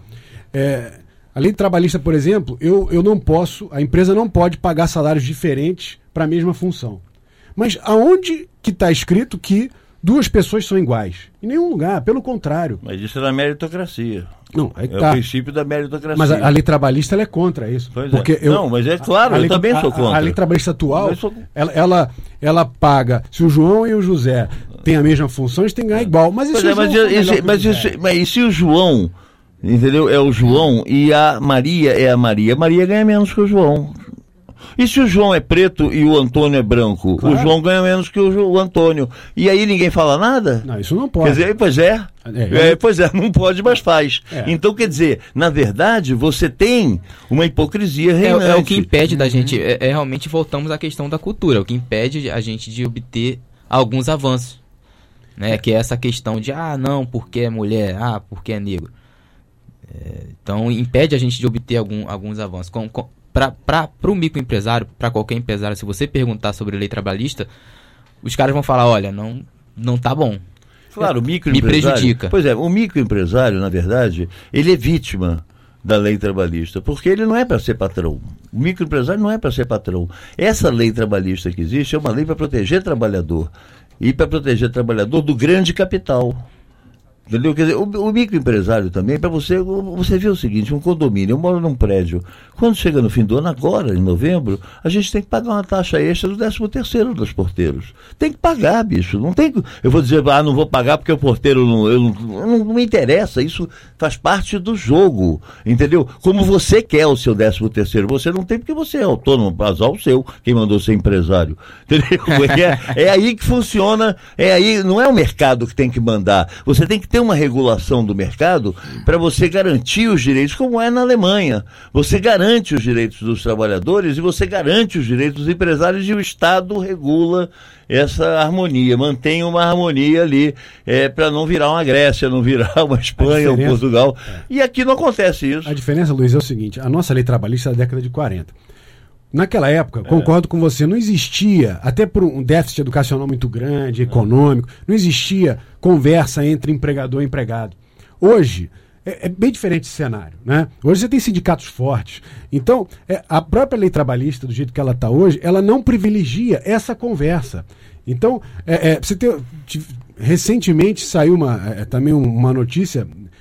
A lei trabalhista, por exemplo, a empresa não pode pagar salários diferentes para a mesma função. Mas aonde que está escrito que duas pessoas são iguais? Em nenhum lugar, pelo contrário. Mas isso é da meritocracia. Não, é o princípio da meritocracia. Mas a lei trabalhista ela é contra isso. Pois não, mas é claro, eu também sou contra. A lei trabalhista atual, ela paga. Se o João e o José têm a mesma função, eles têm que ganhar igual. Mas e se o João, entendeu? É o João e a Maria é a Maria. A Maria ganha menos que o João. E se o João é preto e o Antônio é branco? Claro. O João ganha menos que o Antônio. E aí ninguém fala nada? Não, isso não pode. Quer dizer, não pode, mas faz. Então, quer dizer, na verdade, você tem uma hipocrisia reinante. É o que impede da gente, realmente voltamos à questão da cultura, o que impede a gente de obter alguns avanços. Né? Que é essa questão de, não, porque é mulher, porque é negro. Então, impede a gente de obter alguns avanços. Para o microempresário, para qualquer empresário, se você perguntar sobre lei trabalhista, os caras vão falar, olha, não tá bom. Claro, o microempresário... Me prejudica. Pois é, o microempresário, na verdade, ele é vítima da lei trabalhista, porque ele não é para ser patrão. O microempresário não é para ser patrão. Essa lei trabalhista que existe é uma lei para proteger trabalhador. E para proteger trabalhador do grande capital. Entendeu? Quer dizer, o microempresário também, para você vê o seguinte, um condomínio, eu moro num prédio, quando chega no fim do ano, agora, em novembro, a gente tem que pagar uma taxa extra do 13º dos porteiros. Tem que pagar, bicho. Não tem, eu vou dizer, não vou pagar porque o porteiro não me interessa, isso faz parte do jogo, entendeu? Como você quer o seu 13º, você não tem porque você é autônomo, azar o seu, quem mandou ser empresário, entendeu? É aí que funciona, não é o mercado que tem que mandar, você tem que ter uma regulação do mercado para você garantir os direitos, como é na Alemanha. Você garante os direitos dos trabalhadores e você garante os direitos dos empresários, e o Estado regula essa harmonia, mantém uma harmonia ali, para não virar uma Grécia, não virar uma Espanha ou Portugal. E aqui não acontece isso. A diferença, Luiz, é o seguinte, a nossa lei trabalhista é da década de 40. Naquela época, concordo com você, não existia, até por um déficit educacional muito grande, econômico, não existia conversa entre empregador e empregado. Hoje, é bem diferente esse cenário, né? Hoje você tem sindicatos fortes. Então, a própria lei trabalhista, do jeito que ela está hoje, ela não privilegia essa conversa. Então, recentemente saiu também uma notícia,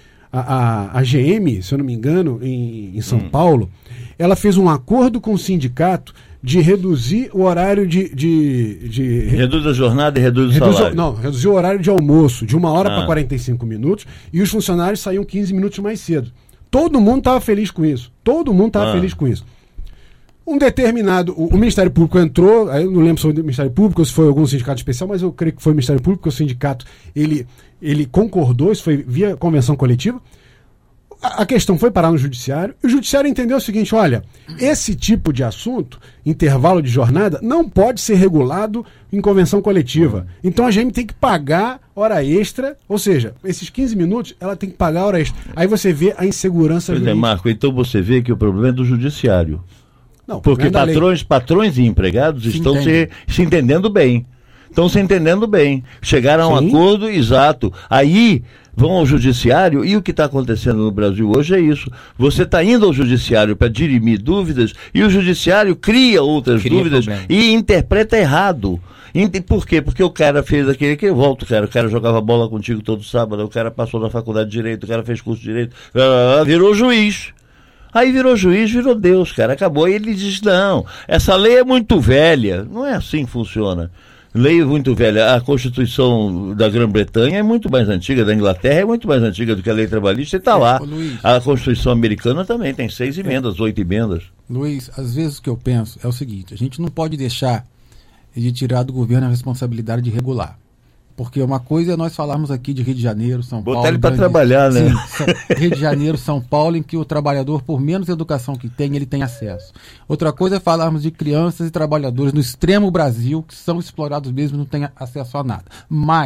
a GM, se eu não me engano, em São Paulo, ela fez um acordo com o sindicato de reduzir o horário Reduz a jornada e reduz o salário. Não, reduzir o horário de almoço de 1 hora para 45 minutos, e os funcionários saíam 15 minutos mais cedo. Todo mundo estava feliz com isso. Um determinado... O Ministério Público entrou, eu não lembro se foi o Ministério Público ou se foi algum sindicato especial, mas eu creio que foi o Ministério Público, porque o sindicato ele concordou, isso foi via convenção coletiva. A questão foi parar no judiciário, e o judiciário entendeu o seguinte, olha, esse tipo de assunto, intervalo de jornada, não pode ser regulado em convenção coletiva. Então a GM tem que pagar hora extra, ou seja, esses 15 minutos, ela tem que pagar hora extra. Aí você vê a insegurança jurídica. Marco, então você vê que o problema é do judiciário. Não, porque patrões e empregados estão se entendendo bem. Chegaram a um acordo, exato. Aí vão ao judiciário, e o que está acontecendo no Brasil hoje é isso. Você está indo ao judiciário para dirimir dúvidas, e o judiciário cria outras dúvidas e interpreta errado. Por quê? Porque o cara fez aquele que volta, o cara jogava bola contigo todo sábado, o cara passou na faculdade de Direito, o cara fez curso de Direito, virou juiz. Aí virou juiz, virou Deus, cara, acabou. E ele diz, não, essa lei é muito velha. Não é assim que funciona. Lei muito velha. A Constituição da Grã-Bretanha é muito mais antiga, da Inglaterra é muito mais antiga do que a lei trabalhista, e está lá. Luiz, a Constituição americana também tem 6 emendas, 8 emendas. Luiz, às vezes o que eu penso é o seguinte, a gente não pode deixar de tirar do governo a responsabilidade de regular. Porque uma coisa é nós falarmos aqui de Rio de Janeiro, São Paulo... Botar ele para trabalhar, né? Sim, Rio de Janeiro, São Paulo, em que o trabalhador, por menos educação que tem, ele tem acesso. Outra coisa é falarmos de crianças e trabalhadores no extremo Brasil, que são explorados mesmo e não têm acesso a nada. Mas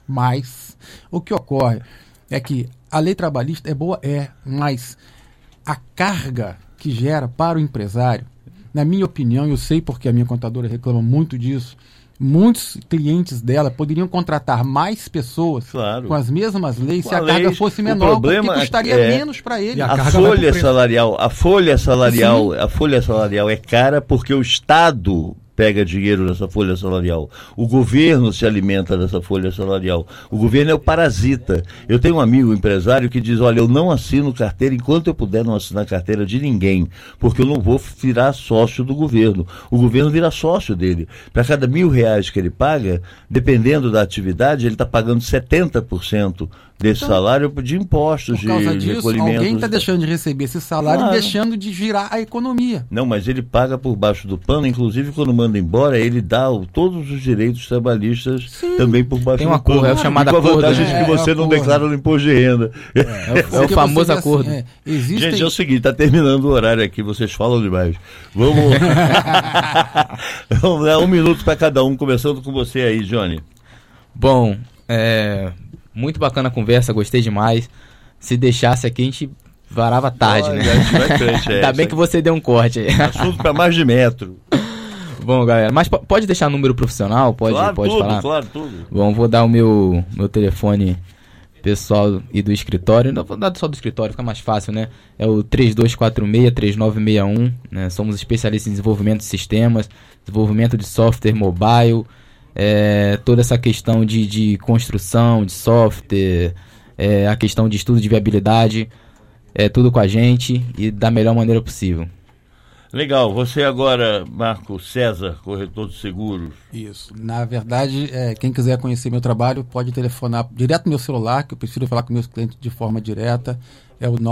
Mas o que ocorre é que a lei trabalhista é boa, mas a carga que gera para o empresário, na minha opinião, eu sei porque a minha contadora reclama muito disso, muitos clientes dela poderiam contratar mais pessoas com as mesmas leis se a carga fosse menor, porque custaria menos para ele. A folha salarial é cara porque o Estado pega dinheiro nessa folha salarial. O governo se alimenta dessa folha salarial. O governo é o parasita. Eu tenho um amigo empresário que diz, olha, eu não assino carteira enquanto eu puder não assinar carteira de ninguém, porque eu não vou virar sócio do governo. O governo vira sócio dele. Para cada R$1.000 que ele paga, dependendo da atividade, ele está pagando 70% desse salário de impostos, por causa de disso, recolhimentos. Alguém está deixando de receber esse salário e deixando de girar a economia. Não, mas ele paga por baixo do pano, inclusive quando manda embora, ele dá todos os direitos trabalhistas também por baixo do pano. É o chamado acordo. Com a vantagem de que você não declara no imposto de renda. É o famoso acordo. Gente, é o seguinte, está terminando o horário aqui, vocês falam demais. Vamos dar 1 minuto para cada um, começando com você aí, Johnny. Bom, muito bacana a conversa, gostei demais. Se deixasse aqui, a gente varava tarde, né? Ainda bem que você deu um corte aí. Assunto para mais de metro. Bom, galera, mas pode deixar número profissional? Pode falar? Claro, tudo. Bom, vou dar o meu telefone pessoal e do escritório. Não vou dar só do escritório, fica mais fácil, né? É o 3246-3961, né? Somos especialistas em desenvolvimento de sistemas, desenvolvimento de software mobile, toda essa questão de construção de software, a questão de estudo de viabilidade, tudo com a gente e da melhor maneira possível. Legal, você agora, Marco César, corretor de seguros. Isso, na verdade, quem quiser conhecer meu trabalho pode telefonar direto no meu celular, que eu prefiro falar com meus clientes de forma direta, é o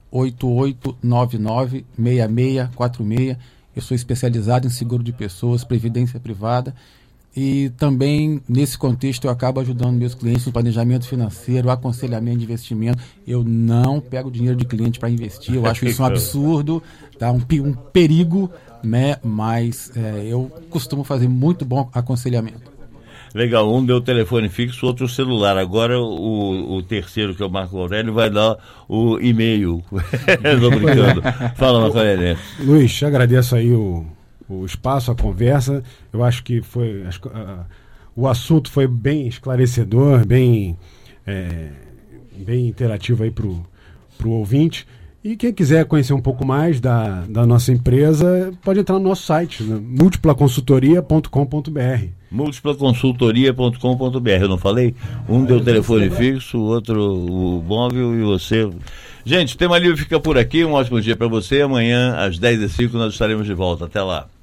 988996646. Eu sou especializado em seguro de pessoas, previdência privada. E também, nesse contexto, eu acabo ajudando meus clientes no planejamento financeiro, aconselhamento de investimento. Eu não pego dinheiro de cliente para investir, eu acho isso um absurdo, tá? um perigo, né? Mas eu costumo fazer muito bom aconselhamento. Legal, um deu o telefone fixo, outro o celular. Agora o terceiro, que é o Marco Aurélio, vai dar o e-mail. Estou brincando. Fala, Marco Aurélio. Luiz, agradeço aí o espaço, a conversa. Eu acho que o assunto foi bem esclarecedor, bem interativo aí pro ouvinte. E quem quiser conhecer um pouco mais da nossa empresa, pode entrar no nosso site, né? multiplaconsultoria.com.br. multiplaconsultoria.com.br, eu não falei? Um deu o telefone fixo, o outro o móvel e você... Gente, o Tema Livre fica por aqui, um ótimo dia para você. Amanhã às 10h05 nós estaremos de volta. Até lá.